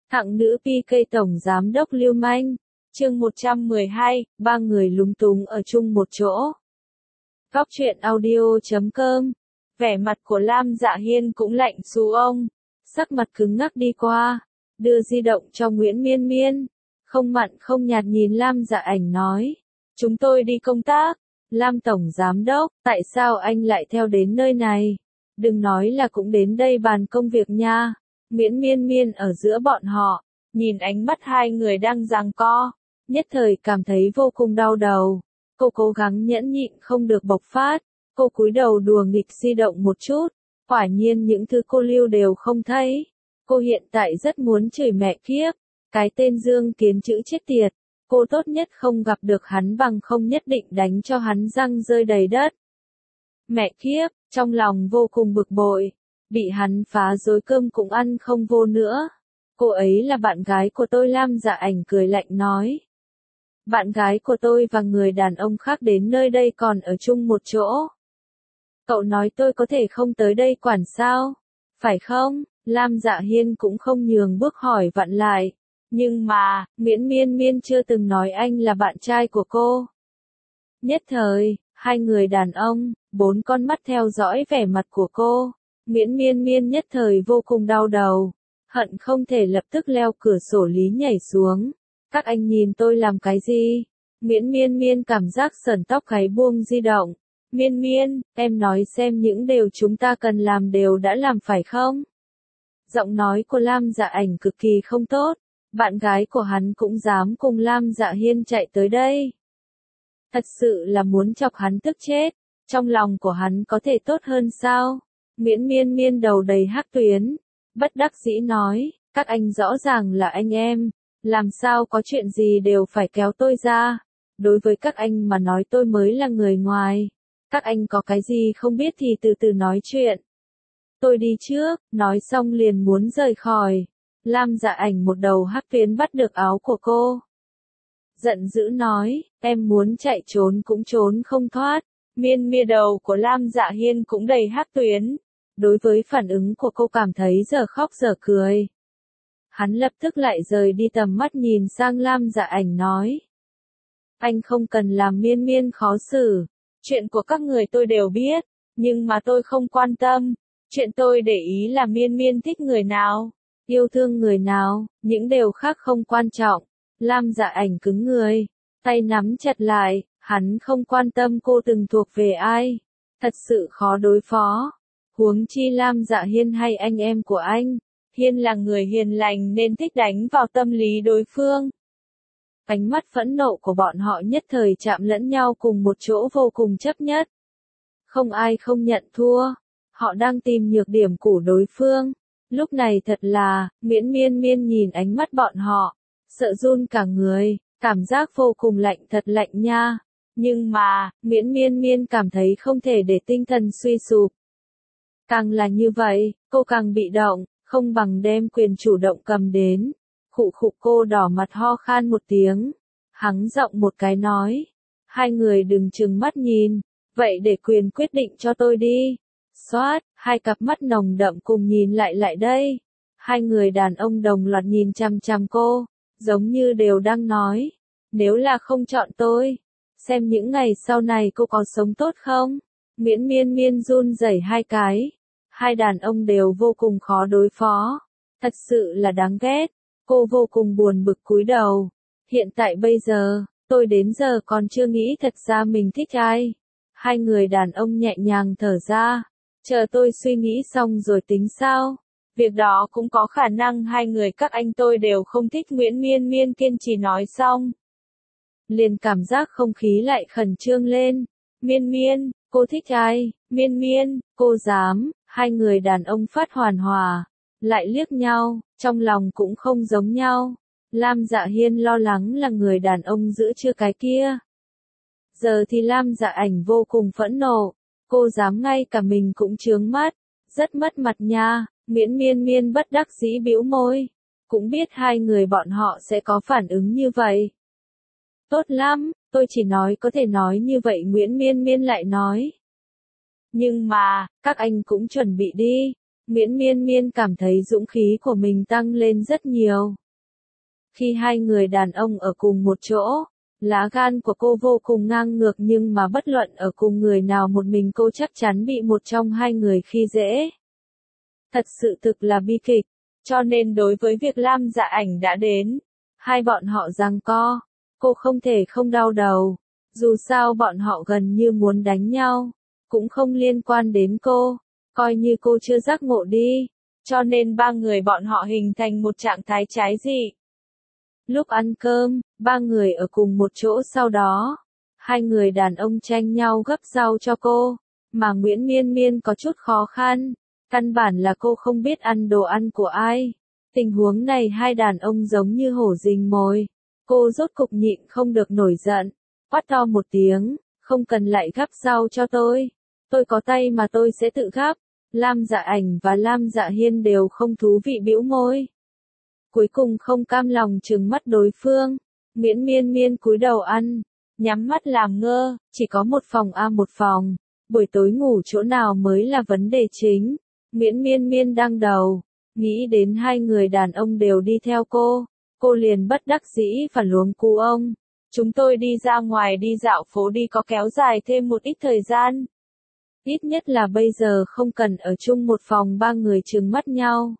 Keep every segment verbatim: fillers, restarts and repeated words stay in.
Thặng nữ pê ca tổng giám đốc lưu manh. Chương một trăm mười hai, ba người lúng túng ở chung một chỗ. Góc truyện audio chấm com. Vẻ mặt của Lam Dạ Hiên cũng lạnh xù ông, sắc mặt cứng ngắc đi qua, đưa di động cho Nguyễn Miên Miên, không mặn không nhạt nhìn Lam Dạ Ảnh nói, chúng tôi đi công tác. Lam tổng giám đốc, tại sao anh lại theo đến nơi này? Đừng nói là cũng đến đây bàn công việc nha. Nguyễn Miên Miên ở giữa bọn họ, nhìn ánh mắt hai người đang giằng co, nhất thời cảm thấy vô cùng đau đầu. Cô cố gắng nhẫn nhịn không được bộc phát, cô cúi đầu đùa nghịch di động một chút, quả nhiên những thứ cô lưu đều không thấy. Cô hiện tại rất muốn chửi mẹ kiếp, cái tên Dương Kiến chữ chết tiệt, cô tốt nhất không gặp được hắn bằng không nhất định đánh cho hắn răng rơi đầy đất. Mẹ kiếp, trong lòng vô cùng bực bội, bị hắn phá rối cơm cũng ăn không vô nữa. Cô ấy là bạn gái của tôi. Lam Dạ Ảnh cười lạnh nói. Bạn gái của tôi và người đàn ông khác đến nơi đây còn ở chung một chỗ. Cậu nói tôi có thể không tới đây quản sao? Phải không? Lam Dạ Hiên cũng không nhường bước hỏi vặn lại. Nhưng mà, Nguyễn Miên Miên chưa từng nói anh là bạn trai của cô. Nhất thời, hai người đàn ông, bốn con mắt theo dõi vẻ mặt của cô. Nguyễn Miên Miên nhất thời vô cùng đau đầu, hận không thể lập tức leo cửa sổ lý nhảy xuống. Các anh nhìn tôi làm cái gì? Nguyễn Miên Miên cảm giác sởn tóc gáy buông di động. Miên Miên, em nói xem những điều chúng ta cần làm đều đã làm phải không? Giọng nói của Lam Dạ Ảnh cực kỳ không tốt, bạn gái của hắn cũng dám cùng Lam Dạ Hiên chạy tới đây. Thật sự là muốn chọc hắn tức chết, trong lòng của hắn có thể tốt hơn sao? Nguyễn Miên Miên đầu đầy hắc tuyến, bất đắc dĩ nói, các anh rõ ràng là anh em, làm sao có chuyện gì đều phải kéo tôi ra, đối với các anh mà nói tôi mới là người ngoài, các anh có cái gì không biết thì từ từ nói chuyện. Tôi đi trước, nói xong liền muốn rời khỏi. Lam Dạ Ảnh một đầu hắc tuyến bắt được áo của cô. Giận dữ nói, em muốn chạy trốn cũng trốn không thoát. Miên Miên đầu của Lam Dạ Hiên cũng đầy hắc tuyến. Đối với phản ứng của cô cảm thấy giờ khóc giờ cười. Hắn lập tức lại rời đi tầm mắt nhìn sang Lam Dạ Ảnh nói. Anh không cần làm Miên Miên khó xử. Chuyện của các người tôi đều biết, nhưng mà tôi không quan tâm. Chuyện tôi để ý là Miên Miên thích người nào, yêu thương người nào, những điều khác không quan trọng. Lam Dạ Ảnh cứng người, tay nắm chặt lại, hắn không quan tâm cô từng thuộc về ai. Thật sự khó đối phó. Huống chi Lam Dạ Hiên hay anh em của anh, Hiên là người hiền lành nên thích đánh vào tâm lý đối phương. Ánh mắt phẫn nộ của bọn họ nhất thời chạm lẫn nhau cùng một chỗ vô cùng chấp nhất. Không ai không nhận thua, họ đang tìm nhược điểm của đối phương. Lúc này thật là, Nguyễn Miên Miên nhìn ánh mắt bọn họ, sợ run cả người, cảm giác vô cùng lạnh thật lạnh nha. Nhưng mà, Nguyễn Miên Miên cảm thấy không thể để tinh thần suy sụp. Càng là như vậy, cô càng bị động, không bằng đem quyền chủ động cầm đến. Khụ khụ cô đỏ mặt ho khan một tiếng. Hắng giọng một cái nói. Hai người đừng trừng mắt nhìn. Vậy để quyền quyết định cho tôi đi. Xoát, hai cặp mắt nồng đậm cùng nhìn lại lại đây. Hai người đàn ông đồng loạt nhìn chằm chằm cô, giống như đều đang nói. Nếu là không chọn tôi, xem những ngày sau này cô có sống tốt không? Nguyễn Miên Miên run rẩy hai cái. Hai đàn ông đều vô cùng khó đối phó. Thật sự là đáng ghét. Cô vô cùng buồn bực cúi đầu. Hiện tại bây giờ, tôi đến giờ còn chưa nghĩ thật ra mình thích ai. Hai người đàn ông nhẹ nhàng thở ra. Chờ tôi suy nghĩ xong rồi tính sao? Việc đó cũng có khả năng hai người các anh tôi đều không thích. Nguyễn Miên Miên kiên trì nói xong. Liền cảm giác không khí lại khẩn trương lên. Miên Miên, cô thích ai? Miên Miên, cô dám. Hai người đàn ông phát hoàn hòa, lại liếc nhau, trong lòng cũng không giống nhau. Lam Dạ Hiên lo lắng là người đàn ông giữa chưa cái kia. Giờ thì Lam Dạ Ảnh vô cùng phẫn nộ, cô dám ngay cả mình cũng chướng mắt, rất mất mặt nha. Nguyễn Miên Miên bất đắc dĩ bĩu môi, cũng biết hai người bọn họ sẽ có phản ứng như vậy. Tốt lắm, tôi chỉ nói có thể nói như vậy. Nguyễn Miên Miên lại nói. Nhưng mà, các anh cũng chuẩn bị đi. Nguyễn Miên Miên cảm thấy dũng khí của mình tăng lên rất nhiều. Khi hai người đàn ông ở cùng một chỗ, lá gan của cô vô cùng ngang ngược nhưng mà bất luận ở cùng người nào một mình cô chắc chắn bị một trong hai người khi dễ. Thật sự thực là bi kịch, cho nên đối với việc Lam Dạ Ảnh đã đến, hai bọn họ giằng co, cô không thể không đau đầu, dù sao bọn họ gần như muốn đánh nhau, cũng không liên quan đến cô, coi như cô chưa giác ngộ đi, cho nên ba người bọn họ hình thành một trạng thái trái dị. Lúc ăn cơm, ba người ở cùng một chỗ sau đó, hai người đàn ông tranh nhau gấp rau cho cô, mà Nguyễn Miên Miên có chút khó khăn, căn bản là cô không biết ăn đồ ăn của ai. Tình huống này hai đàn ông giống như hổ rình mồi, cô rốt cục nhịn không được nổi giận, quát to một tiếng, không cần lại gắp rau cho tôi, tôi có tay mà tôi sẽ tự gắp. Lam Dạ Ảnh và Lam Dạ Hiên đều không thú vị bĩu môi. Cuối cùng không cam lòng trừng mắt đối phương, Nguyễn Miên Miên cúi đầu ăn, nhắm mắt làm ngơ, chỉ có một phòng a một phòng, buổi tối ngủ chỗ nào mới là vấn đề chính. Nguyễn Miên Miên đăng đầu, nghĩ đến hai người đàn ông đều đi theo cô, cô liền bất đắc dĩ và luống cu ông. Chúng tôi đi ra ngoài đi dạo phố đi có kéo dài thêm một ít thời gian. Ít nhất là bây giờ không cần ở chung một phòng ba người trừng mắt nhau.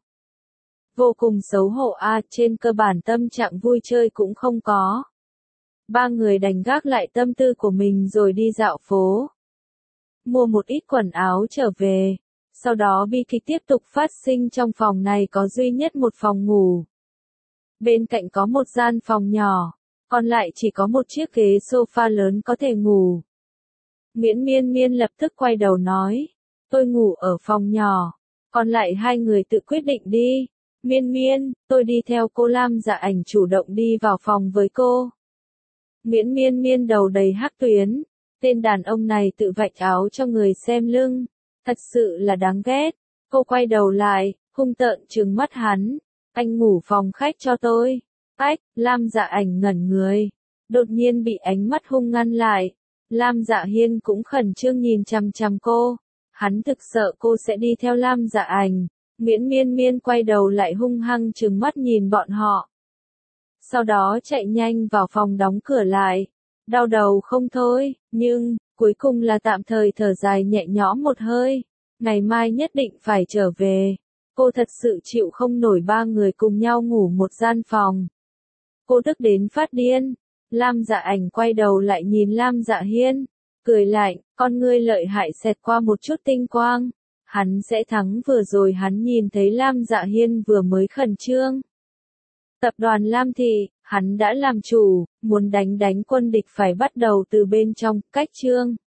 Vô cùng xấu hổ a à, trên cơ bản tâm trạng vui chơi cũng không có. Ba người đành gác lại tâm tư của mình rồi đi dạo phố. Mua một ít quần áo trở về. Sau đó bi kịch tiếp tục phát sinh trong phòng này có duy nhất một phòng ngủ. Bên cạnh có một gian phòng nhỏ, còn lại chỉ có một chiếc ghế sofa lớn có thể ngủ. Nguyễn Miên Miên lập tức quay đầu nói, tôi ngủ ở phòng nhỏ, còn lại hai người tự quyết định đi. Miên Miên, tôi đi theo cô. Lam Dạ Ảnh chủ động đi vào phòng với cô. Nguyễn Miên Miên đầu đầy hắc tuyến, tên đàn ông này tự vạch áo cho người xem lưng, thật sự là đáng ghét. Cô quay đầu lại, hung tợn trừng mắt hắn, anh ngủ phòng khách cho tôi. Ách, Lam Dạ Ảnh ngẩn người, đột nhiên bị ánh mắt hung ngăn lại. Lam Dạ Hiên cũng khẩn trương nhìn chằm chằm cô, hắn thực sợ cô sẽ đi theo Lam Dạ Ảnh. Nguyễn Miên Miên quay đầu lại hung hăng trừng mắt nhìn bọn họ. Sau đó chạy nhanh vào phòng đóng cửa lại. Đau đầu không thôi, nhưng, cuối cùng là tạm thời thở dài nhẹ nhõm một hơi. Ngày mai nhất định phải trở về. Cô thật sự chịu không nổi ba người cùng nhau ngủ một gian phòng. Cô tức đến phát điên. Lam Dạ Ảnh quay đầu lại nhìn Lam Dạ Hiên, cười lạnh, con ngươi lợi hại xẹt qua một chút tinh quang. Hắn sẽ thắng. Vừa rồi hắn nhìn thấy Lam Dạ Hiên vừa mới khẩn trương. Tập đoàn Lam Thị, hắn đã làm chủ, muốn đánh đánh quân địch phải bắt đầu từ bên trong, cách chương.